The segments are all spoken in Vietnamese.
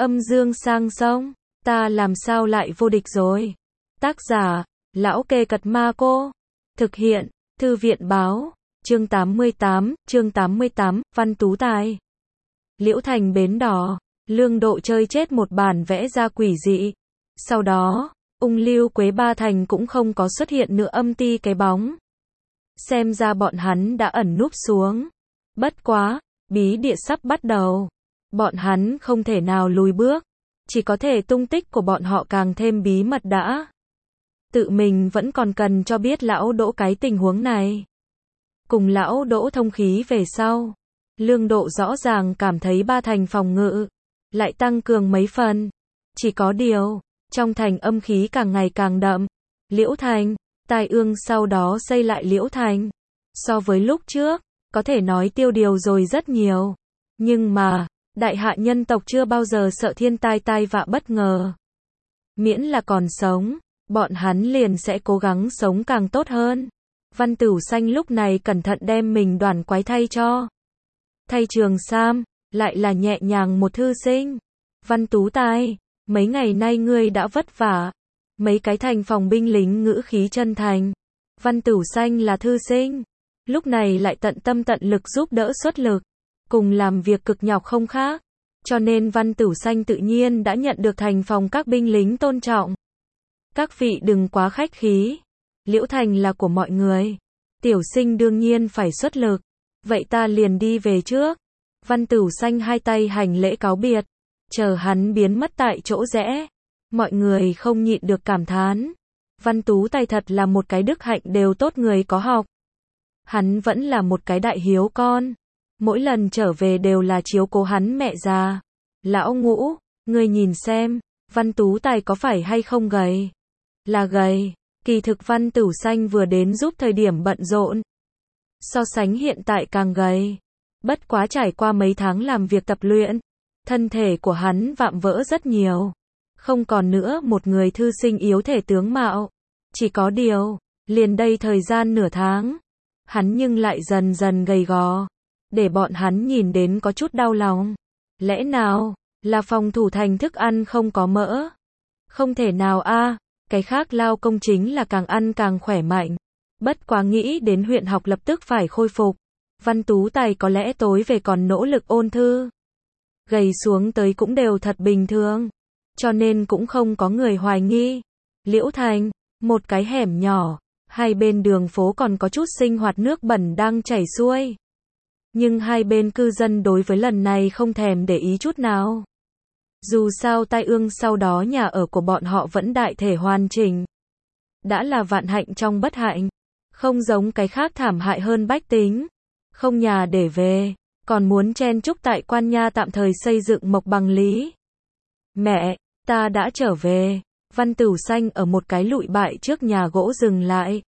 Âm dương sang sông, ta làm sao lại vô địch rồi. Tác giả, Lão Kê Cật Ma Cô. Thực hiện, Thư viện báo, chương 88, Văn Tú Tài. Liễu Thành bến đỏ, Lương Độ chơi chết một bản vẽ ra quỷ dị. Sau đó, Ung Lưu Quế Ba Thành cũng không có xuất hiện nữa âm ti cái bóng. Xem ra bọn hắn đã ẩn núp xuống. Bất quá, bí địa sắp bắt đầu. Bọn hắn không thể nào lùi bước. Chỉ có thể tung tích của bọn họ càng thêm bí mật đã. Tự mình vẫn còn cần cho biết lão Đỗ cái tình huống này. Cùng lão Đỗ thông khí về sau. Lương Độ rõ ràng cảm thấy Ba Thành phòng ngự lại tăng cường mấy phần. Chỉ có điều, trong thành âm khí càng ngày càng đậm. Liễu Thành, Tai Ương sau đó xây lại Liễu Thành. So với lúc trước, có thể nói tiêu điều rồi rất nhiều. Nhưng mà, đại hạ nhân tộc chưa bao giờ sợ thiên tai tai vạ bất ngờ. Miễn là còn sống, bọn hắn liền sẽ cố gắng sống càng tốt hơn. Văn Tửu Xanh lúc này cẩn thận đem mình đoàn quái thay cho. Thay Trường Sam, lại là nhẹ nhàng một thư sinh. Văn Tú Tài, mấy ngày nay ngươi đã vất vả. Mấy cái thành phòng binh lính ngữ khí chân thành. Văn Tửu Xanh là thư sinh. Lúc này lại tận tâm tận lực giúp đỡ xuất lực. Cùng làm việc cực nhọc không khác. Cho nên Văn Tửu Xanh tự nhiên đã nhận được thành phòng các binh lính tôn trọng. Các vị đừng quá khách khí. Liễu Thành là của mọi người. Tiểu sinh đương nhiên phải xuất lực. Vậy ta liền đi về trước. Văn Tửu Xanh hai tay hành lễ cáo biệt. Chờ hắn biến mất tại chỗ rẽ. Mọi người không nhịn được cảm thán. Văn Tú Tài thật là một cái đức hạnh đều tốt người có học. Hắn vẫn là một cái đại hiếu con. Mỗi lần trở về đều là chiếu cố hắn mẹ già. Lão Ngũ, ngươi nhìn xem, Văn Tú Tài có phải hay không gầy? Là gầy. Kỳ thực Văn Tửu Xanh vừa đến giúp thời điểm bận rộn. So sánh hiện tại càng gầy. Bất quá trải qua mấy tháng làm việc tập luyện, thân thể của hắn vạm vỡ rất nhiều. Không còn nữa một người thư sinh yếu thể tướng mạo. Chỉ có điều, liền đây thời gian nửa tháng, hắn nhưng lại dần dần gầy gò. Để bọn hắn nhìn đến có chút đau lòng. Lẽ nào, là phòng thủ thành thức ăn không có mỡ? Không thể nào a, cái khác lao công chính là càng ăn càng khỏe mạnh. Bất quá nghĩ đến huyện học lập tức phải khôi phục. Văn Tú Tài có lẽ tối về còn nỗ lực ôn thư. Gầy xuống tới cũng đều thật bình thường. Cho nên cũng không có người hoài nghi. Liễu Thành, một cái hẻm nhỏ, hai bên đường phố còn có chút sinh hoạt nước bẩn đang chảy xuôi. Nhưng hai bên cư dân đối với lần này không thèm để ý chút nào. Dù sao Tai Ương sau đó nhà ở của bọn họ vẫn đại thể hoàn chỉnh. Đã là vạn hạnh trong bất hạnh. Không giống cái khác thảm hại hơn bách tính. Không nhà để về, còn muốn chen chúc tại quan nha tạm thời xây dựng mộc bằng lý. Mẹ, ta đã trở về. Văn Tửu Xanh ở một cái lụi bại trước nhà gỗ dừng lại.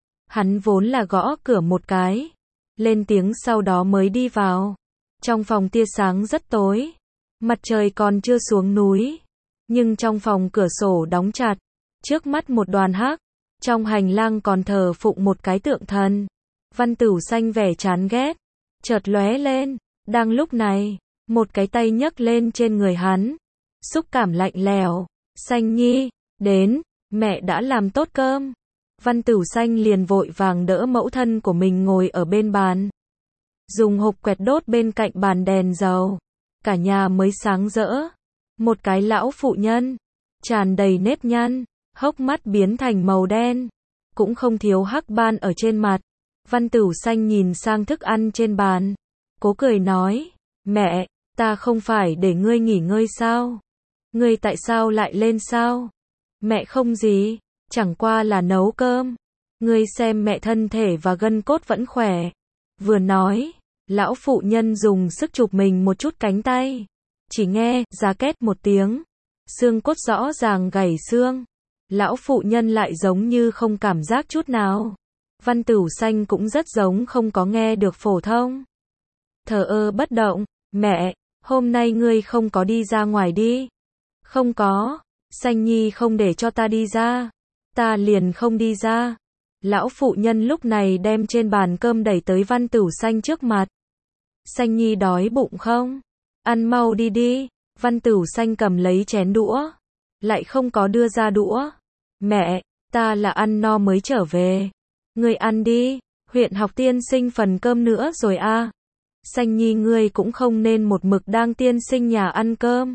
Hắn vốn là gõ cửa một cái. Lên tiếng sau đó mới đi vào. Trong phòng tia sáng rất tối. Mặt trời còn chưa xuống núi. Nhưng trong phòng cửa sổ đóng chặt. Trước mắt một đoàn hắc. Trong hành lang còn thờ phụng một cái tượng thần. Văn Tửu Xanh vẻ chán ghét. Chợt lóe lên. Đang lúc này, một cái tay nhấc lên trên người hắn. Xúc cảm lạnh lẽo. Xanh Nhi, đến, mẹ đã làm tốt cơm. Văn Tửu Xanh liền vội vàng đỡ mẫu thân của mình ngồi ở bên bàn. Dùng hộp quẹt đốt bên cạnh bàn đèn dầu. Cả nhà mới sáng rỡ. Một cái lão phụ nhân, tràn đầy nếp nhăn, hốc mắt biến thành màu đen. Cũng không thiếu hắc ban ở trên mặt. Văn Tửu Xanh nhìn sang thức ăn trên bàn. Cố cười nói, mẹ, ta không phải để ngươi nghỉ ngơi sao? Ngươi tại sao lại lên sao? Mẹ không gì, chẳng qua là nấu cơm. Ngươi xem mẹ thân thể và gân cốt vẫn khỏe. Vừa nói, lão phụ nhân dùng sức chụp mình một chút cánh tay. Chỉ nghe, giá két một tiếng. Xương cốt rõ ràng gãy xương. Lão phụ nhân lại giống như không cảm giác chút nào. Văn Tửu Xanh cũng rất giống không có nghe được phổ thông. Thờ ơ bất động, mẹ, hôm nay ngươi không có đi ra ngoài đi. Không có, Xanh Nhi không để cho ta đi ra. Ta liền không đi ra. Lão phụ nhân lúc này đem trên bàn cơm đẩy tới Văn Tửu Xanh trước mặt. Xanh Nhi đói bụng không? Ăn mau đi đi. Văn Tửu Xanh cầm lấy chén đũa, lại không có đưa ra đũa. Mẹ, ta là ăn no mới trở về. Ngươi ăn đi, huyện học tiên sinh phần cơm nữa rồi a. Xanh Nhi ngươi cũng không nên một mực đang tiên sinh nhà ăn cơm.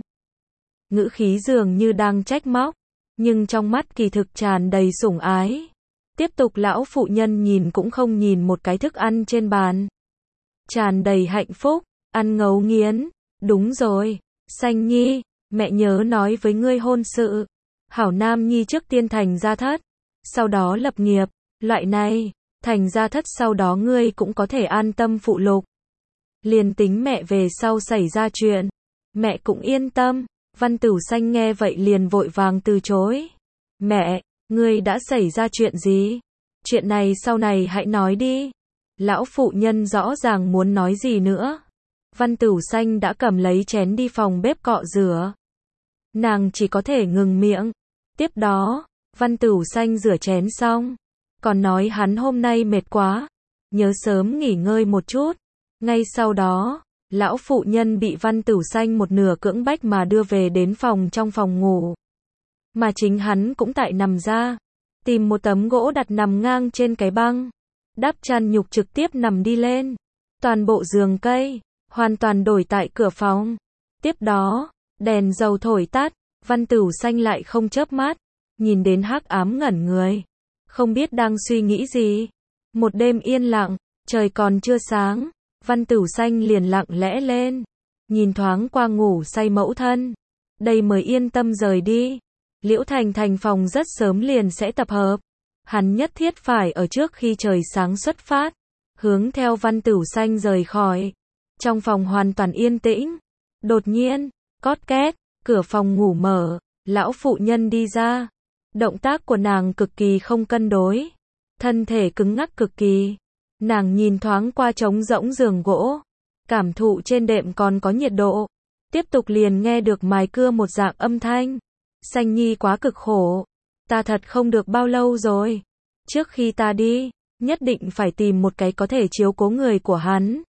Ngữ khí dường như đang trách móc, nhưng trong mắt kỳ thực tràn đầy sủng ái. Tiếp tục lão phụ nhân nhìn cũng không nhìn một cái thức ăn trên bàn. Tràn đầy hạnh phúc, ăn ngấu nghiến. Đúng rồi, Xanh Nhi, mẹ nhớ nói với ngươi hôn sự. Hảo Nam Nhi trước tiên thành gia thất, sau đó lập nghiệp, loại này, thành gia thất sau đó ngươi cũng có thể an tâm phụ lục. Liền tính mẹ về sau xảy ra chuyện, mẹ cũng yên tâm. Văn Tửu Xanh nghe vậy liền vội vàng từ chối. Mẹ, ngươi đã xảy ra chuyện gì? Chuyện này sau này hãy nói đi. Lão phụ nhân rõ ràng muốn nói gì nữa. Văn Tửu Xanh đã cầm lấy chén đi phòng bếp cọ rửa. Nàng chỉ có thể ngừng miệng. Tiếp đó, Văn Tửu Xanh rửa chén xong, còn nói hắn hôm nay mệt quá, nhớ sớm nghỉ ngơi một chút. Ngay sau đó, lão phụ nhân bị Văn Tửu Xanh một nửa cưỡng bách mà đưa về đến trong phòng ngủ. Mà chính hắn cũng tại nằm ra, tìm một tấm gỗ đặt nằm ngang trên cái băng, đắp chăn nhục trực tiếp nằm đi lên. Toàn bộ giường cây, hoàn toàn đổi tại cửa phòng. Tiếp đó, đèn dầu thổi tắt, Văn Tửu Xanh lại không chớp mắt, nhìn đến hắc ám ngẩn người, không biết đang suy nghĩ gì. Một đêm yên lặng, trời còn chưa sáng, Văn Tửu Xanh liền lặng lẽ lên, nhìn thoáng qua ngủ say mẫu thân, đây mới yên tâm rời đi. Liễu Thành Thành phòng rất sớm liền sẽ tập hợp, hắn nhất thiết phải ở trước khi trời sáng xuất phát, hướng theo Văn Tửu Xanh rời khỏi. Trong phòng hoàn toàn yên tĩnh, đột nhiên, cót két, cửa phòng ngủ mở, lão phụ nhân đi ra. Động tác của nàng cực kỳ không cân đối, thân thể cứng ngắc cực kỳ. Nàng nhìn thoáng qua trống rỗng giường gỗ, cảm thụ trên đệm còn có nhiệt độ. Tiếp tục liền nghe được mài cưa một dạng âm thanh. Xanh Nhi quá cực khổ, ta thật không được bao lâu rồi. Trước khi ta đi, nhất định phải tìm một cái có thể chiếu cố người của hắn.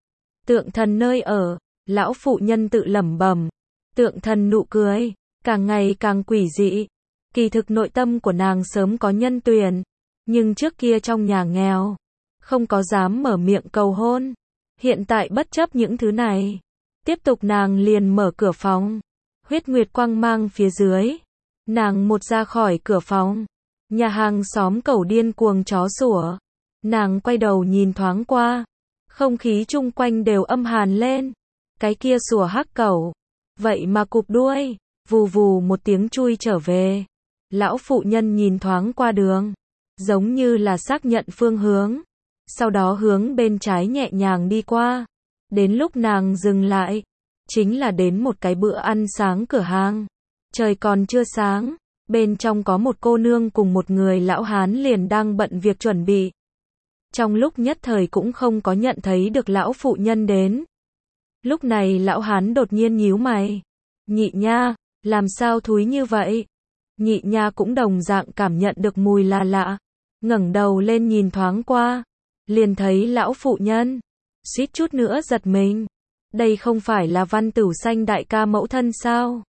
Tượng thần nơi ở, lão phụ nhân tự lẩm bẩm. Tượng thần nụ cười, càng ngày càng quỷ dị. Kỳ thực nội tâm của nàng sớm có nhân tuyển, nhưng trước kia trong nhà nghèo, không có dám mở miệng cầu hôn. Hiện tại bất chấp những thứ này, tiếp tục nàng liền mở cửa phòng. Huyết nguyệt quang mang phía dưới, nàng một ra khỏi cửa phòng, nhà hàng xóm cẩu điên cuồng chó sủa. Nàng quay đầu nhìn thoáng qua, không khí chung quanh đều âm hàn lên. Cái kia sủa hắc cẩu, vậy mà cụp đuôi, vù vù một tiếng chui trở về. Lão phụ nhân nhìn thoáng qua đường, giống như là xác nhận phương hướng, sau đó hướng bên trái nhẹ nhàng đi qua. Đến lúc nàng dừng lại, chính là đến một cái bữa ăn sáng cửa hàng. Trời còn chưa sáng, bên trong có một cô nương cùng một người lão hán liền đang bận việc chuẩn bị. Trong lúc nhất thời cũng không có nhận thấy được lão phụ nhân đến. Lúc này lão hán đột nhiên nhíu mày. Nhị nha, làm sao thúi như vậy? Nhị nha cũng đồng dạng cảm nhận được mùi lạ lạ, ngẩng đầu lên nhìn thoáng qua, liền thấy lão phụ nhân, suýt chút nữa giật mình. Đây không phải là Văn Tửu Xanh đại ca mẫu thân sao?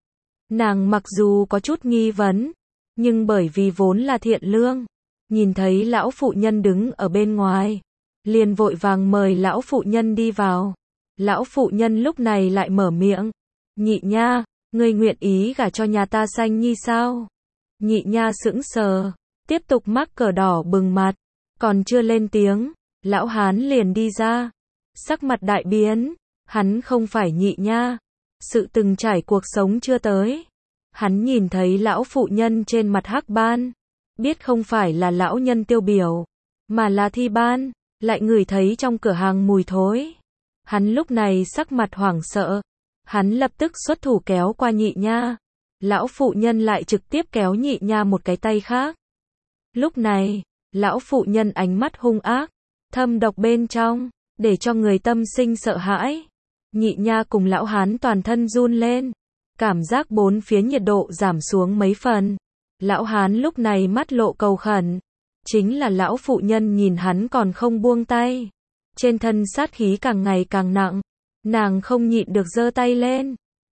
Nàng mặc dù có chút nghi vấn, nhưng bởi vì vốn là thiện lương, nhìn thấy lão phụ nhân đứng ở bên ngoài, liền vội vàng mời lão phụ nhân đi vào. Lão phụ nhân lúc này lại mở miệng. Nhị nha, ngươi nguyện ý gả cho nhà ta Xanh Nhi sao? Nhị nha sững sờ, tiếp tục mắc cờ đỏ bừng mặt, còn chưa lên tiếng, lão hán liền đi ra, sắc mặt đại biến. Hắn không phải nhị nha, sự từng trải cuộc sống chưa tới. Hắn nhìn thấy lão phụ nhân trên mặt hắc ban, biết không phải là lão nhân tiêu biểu, mà là thi ban, lại ngửi thấy trong cửa hàng mùi thối. Hắn lúc này sắc mặt hoảng sợ, hắn lập tức xuất thủ kéo qua nhị nha. Lão phụ nhân lại trực tiếp kéo nhị nha một cái tay khác. Lúc này, lão phụ nhân ánh mắt hung ác, thâm độc bên trong, để cho người tâm sinh sợ hãi. Nhị nha cùng lão hán toàn thân run lên, cảm giác bốn phía nhiệt độ giảm xuống mấy phần. Lão hán lúc này mắt lộ cầu khẩn, chính là lão phụ nhân nhìn hắn còn không buông tay, trên thân sát khí càng ngày càng nặng, nàng không nhịn được giơ tay lên,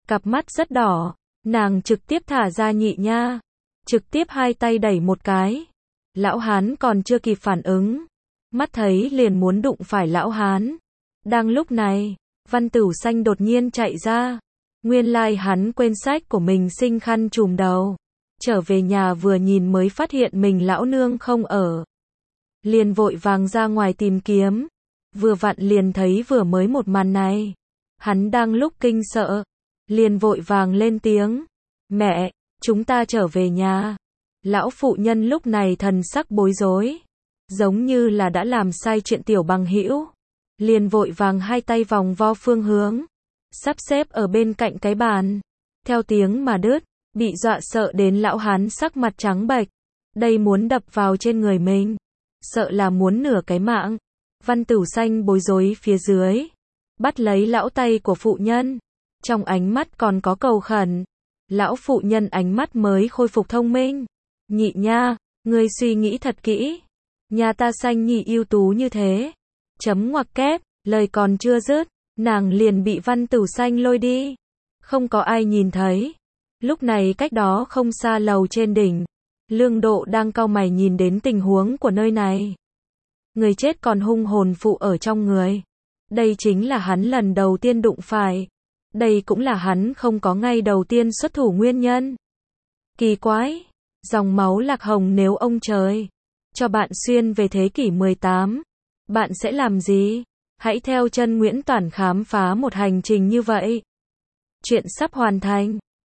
cặp mắt rất đỏ, nàng trực tiếp thả ra Nhị Nha, trực tiếp hai tay đẩy một cái. Lão hán còn chưa kịp phản ứng, mắt thấy liền muốn đụng phải lão hán. Đang lúc này, Văn Tửu Xanh đột nhiên chạy ra. Nguyên lai hắn quên sách của mình sinh khăn trùm đầu. Trở về nhà vừa nhìn mới phát hiện mình lão nương không ở. Liền vội vàng ra ngoài tìm kiếm. Vừa vặn liền thấy vừa mới một màn này. Hắn đang lúc kinh sợ. Liền vội vàng lên tiếng. Mẹ, chúng ta trở về nhà. Lão phụ nhân lúc này thần sắc bối rối. Giống như là đã làm sai chuyện tiểu bằng hữu. Liền vội vàng hai tay vòng vo phương hướng. Sắp xếp ở bên cạnh cái bàn. Theo tiếng mà đứt, bị dọa sợ đến lão hán sắc mặt trắng bệch. Đây muốn đập vào trên người mình. Sợ là muốn nửa cái mạng. Văn Tửu Xanh bối rối phía dưới. Bắt lấy lão tay của phụ nhân. Trong ánh mắt còn có cầu khẩn. Lão phụ nhân ánh mắt mới khôi phục thông minh. Nhị Nha, ngươi suy nghĩ thật kỹ. Nhà ta Xanh Nhi ưu tú như thế. Chấm ngoặc kép, lời còn chưa dứt, nàng liền bị Văn Tửu Xanh lôi đi. Không có ai nhìn thấy. Lúc này cách đó không xa lầu trên đỉnh. Lương Độ đang cau mày nhìn đến tình huống của nơi này. Người chết còn hung hồn phụ ở trong người. Đây chính là hắn lần đầu tiên đụng phải. Đây cũng là hắn không có ngay đầu tiên xuất thủ nguyên nhân. Kỳ quái. Dòng máu lạc hồng nếu ông trời cho bạn xuyên về thế kỷ 18, bạn sẽ làm gì? Hãy theo chân Nguyễn Toản khám phá một hành trình như vậy. Chuyện sắp hoàn thành.